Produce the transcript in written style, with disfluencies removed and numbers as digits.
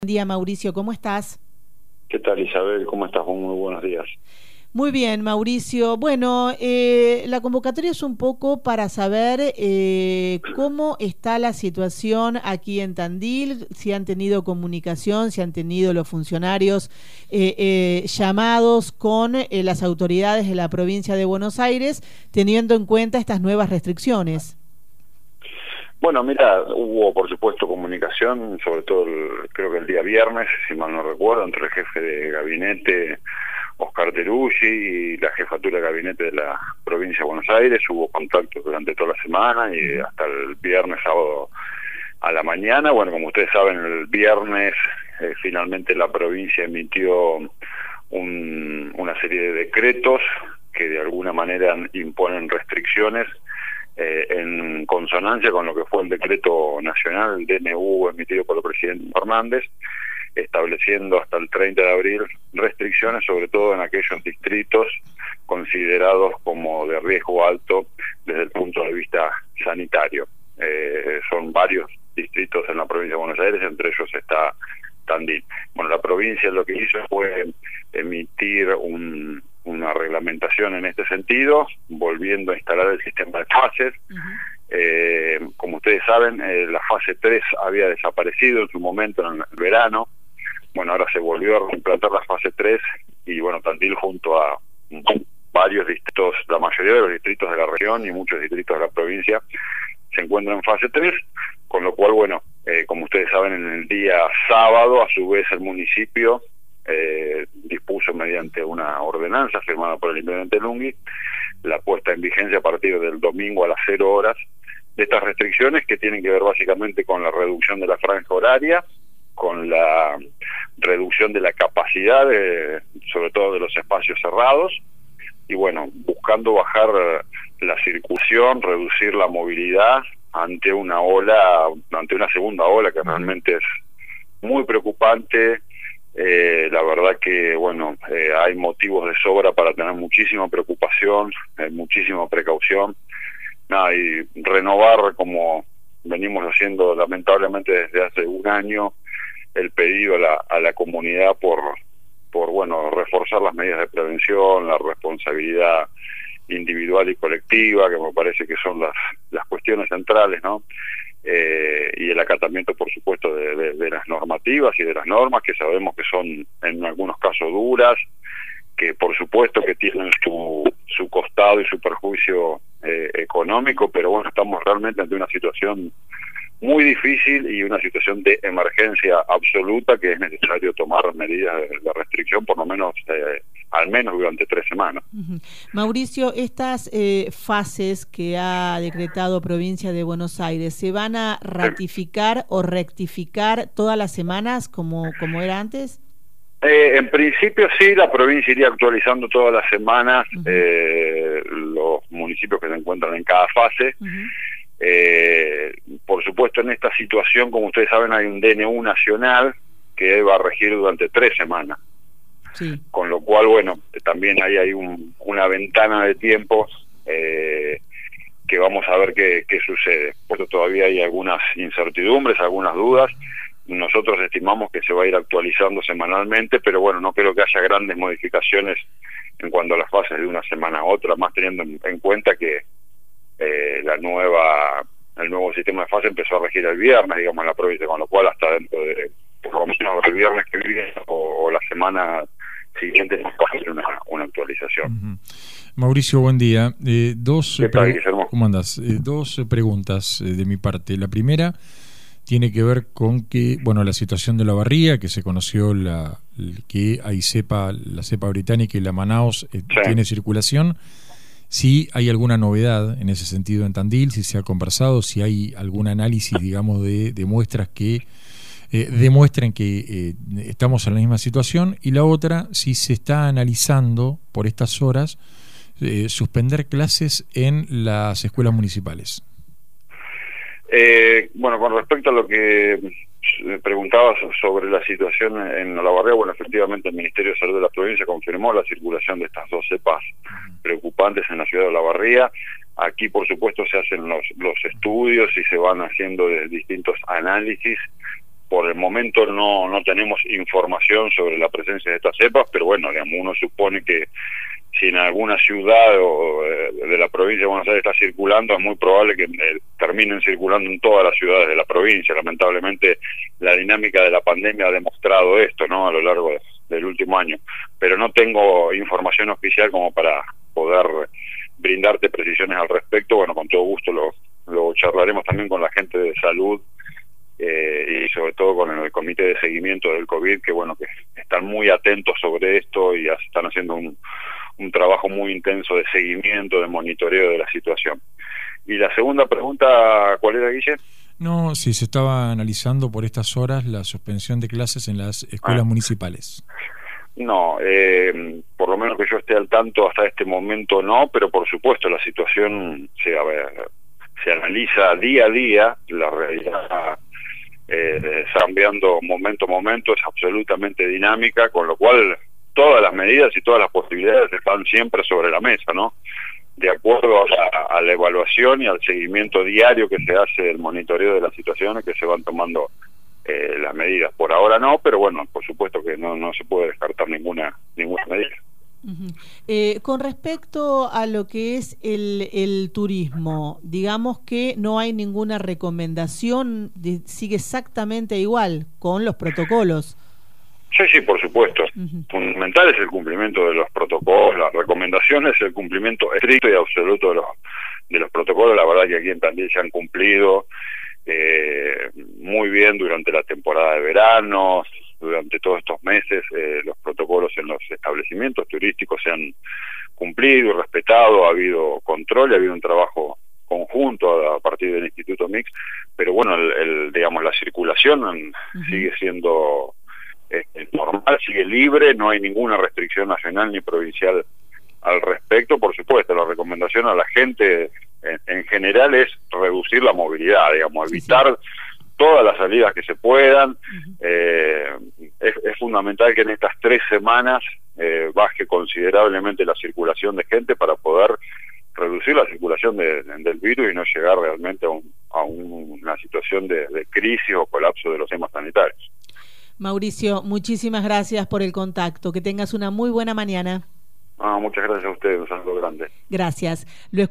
Buen día, Mauricio, ¿cómo estás? ¿Qué tal, Isabel? ¿Cómo estás? Muy buenos días. Muy bien, Mauricio. Bueno, la convocatoria es un poco para saber cómo está la situación aquí en Tandil, si han tenido comunicación, si han tenido los funcionarios llamados con las autoridades de la provincia de Buenos Aires, teniendo en cuenta estas nuevas restricciones. Bueno, mira, hubo por supuesto comunicación, sobre todo creo que el día viernes, si mal no recuerdo, entre el jefe de gabinete, Oscar Teruggi, y la jefatura de gabinete de la provincia de Buenos Aires. Hubo contactos durante toda la semana y hasta el viernes, sábado a la mañana. Bueno, como ustedes saben, el viernes finalmente la provincia emitió una serie de decretos que de alguna manera imponen restricciones en consonancia con lo que fue el decreto nacional, el DNU emitido por el presidente Fernández, estableciendo hasta el 30 de abril restricciones, sobre todo en aquellos distritos considerados como de riesgo alto desde el punto de vista sanitario. Son varios distritos en la provincia de Buenos Aires, entre ellos está Tandil. Bueno, la provincia lo que hizo fue emitir una reglamentación en este sentido, volviendo a instalar el sistema de fases. Como ustedes saben, la fase 3 había desaparecido en su momento en el verano. Bueno, ahora se volvió a reimplantar la fase 3 y bueno, Tandil junto a varios distritos, la mayoría de los distritos de la región y muchos distritos de la provincia se encuentran en fase 3, con lo cual, bueno, como ustedes saben, en el día sábado, a su vez, el municipio dispuso mediante una ordenanza firmada por el intendente Lunghi la puesta en vigencia a partir del domingo a las 0 horas de estas restricciones, que tienen que ver básicamente con la reducción de la franja horaria, con la reducción de la capacidad, sobre todo de los espacios cerrados, y bueno, buscando bajar la circulación, reducir la movilidad ante una segunda ola que realmente es muy preocupante. La verdad que, bueno, hay motivos de sobra para tener muchísima preocupación, muchísima precaución. Nada, y renovar, como venimos haciendo lamentablemente desde hace un año, el pedido a la comunidad por bueno, reforzar las medidas de prevención, la responsabilidad individual y colectiva, que me parece que son las cuestiones centrales, ¿no? Y el acatamiento, por supuesto, de las normativas y de las normas, que sabemos que son en algunos casos duras, que por supuesto que tienen su costado y su perjuicio económico, pero bueno, estamos realmente ante una situación muy difícil y una situación de emergencia absoluta, que es necesario tomar medidas de restricción, por lo menos al menos durante 3 semanas. Mauricio, estas fases que ha decretado Provincia de Buenos Aires, ¿se van a ratificar o rectificar todas las semanas como era antes? En principio sí, la provincia iría actualizando todas las semanas los municipios que se encuentran en cada fase. Por supuesto, en esta situación, como ustedes saben, hay un DNU nacional que va a regir durante 3 semanas. Sí. Con lo cual, bueno, también ahí hay una ventana de tiempo que vamos a ver qué sucede. Por eso todavía hay algunas incertidumbres, algunas dudas. Nosotros estimamos que se va a ir actualizando semanalmente, pero bueno, no creo que haya grandes modificaciones en cuanto a las fases de una semana a otra, más teniendo en cuenta que el nuevo sistema de fase empezó a regir el viernes, digamos, en la provincia, con lo cual hasta dentro de, por lo menos el viernes que viene o la semana siguiente nos va a hacer una actualización. Mauricio, buen día. ¿Cómo andás? Dos preguntas de mi parte. La primera tiene que ver con que, bueno, la situación de Olavarría, que se conoció que hay la cepa británica y la Manaus tiene circulación. Si hay alguna novedad en ese sentido en Tandil, si se ha conversado, si hay algún análisis, digamos, de muestras que demuestren que estamos en la misma situación, y la otra, si se está analizando por estas horas suspender clases en las escuelas municipales. Bueno, con respecto a lo que preguntabas sobre la situación en Olavarría, bueno, efectivamente el Ministerio de Salud de la provincia confirmó la circulación de estas 2 cepas preocupantes en la ciudad de Olavarría. Aquí, por supuesto, se hacen los estudios y se van haciendo distintos análisis por el momento no tenemos información sobre la presencia de estas cepas, pero bueno, digamos, uno supone que si en alguna ciudad o de la provincia de Buenos Aires está circulando, es muy probable que terminen circulando en todas las ciudades de la provincia. Lamentablemente la dinámica de la pandemia ha demostrado esto, ¿no?, a lo largo del último año, pero no tengo información oficial como para poder brindarte precisiones al respecto. Bueno, con todo gusto lo charlaremos también con la gente de salud y sobre todo con el comité de seguimiento del COVID, que bueno, que están muy atentos sobre esto y están haciendo un trabajo muy intenso de seguimiento, de monitoreo de la situación. Y la segunda pregunta, ¿cuál era, Guille? No, si se estaba analizando por estas horas la suspensión de clases en las escuelas municipales. No, por lo menos que yo esté al tanto hasta este momento no, pero por supuesto la situación se analiza día a día, la realidad está cambiando momento a momento, es absolutamente dinámica, con lo cual todas las medidas y todas las posibilidades están siempre sobre la mesa, ¿no? De acuerdo a la evaluación y al seguimiento diario que se hace del monitoreo de las situaciones, que se van tomando las medidas. Por ahora no, pero bueno, por supuesto que no se puede descartar ninguna medida. Con respecto a lo que es el turismo, digamos que no hay ninguna recomendación, sigue exactamente igual con los protocolos. Sí, por supuesto. Fundamental es el cumplimiento de los protocolos, las recomendaciones, el cumplimiento estricto y absoluto de los protocolos. La verdad que aquí en Tandil se han cumplido muy bien durante la temporada de verano, durante todos estos meses. Los protocolos en los establecimientos turísticos se han cumplido y respetado, ha habido control y ha habido un trabajo conjunto a partir del Instituto Mix, pero bueno, digamos, la circulación sigue siendo normal, sigue libre, no hay ninguna restricción nacional ni provincial al respecto. Por supuesto, la recomendación a la gente en general es reducir la movilidad, digamos, evitar todas las salidas que se puedan. Es fundamental que en estas 3 semanas baje considerablemente la circulación de gente para poder reducir la circulación del virus y no llegar realmente a una situación de crisis o colapso de los sistemas sanitarios. Mauricio, muchísimas gracias por el contacto. Que tengas una muy buena mañana. Muchas gracias a ustedes, un saludo grande. Gracias.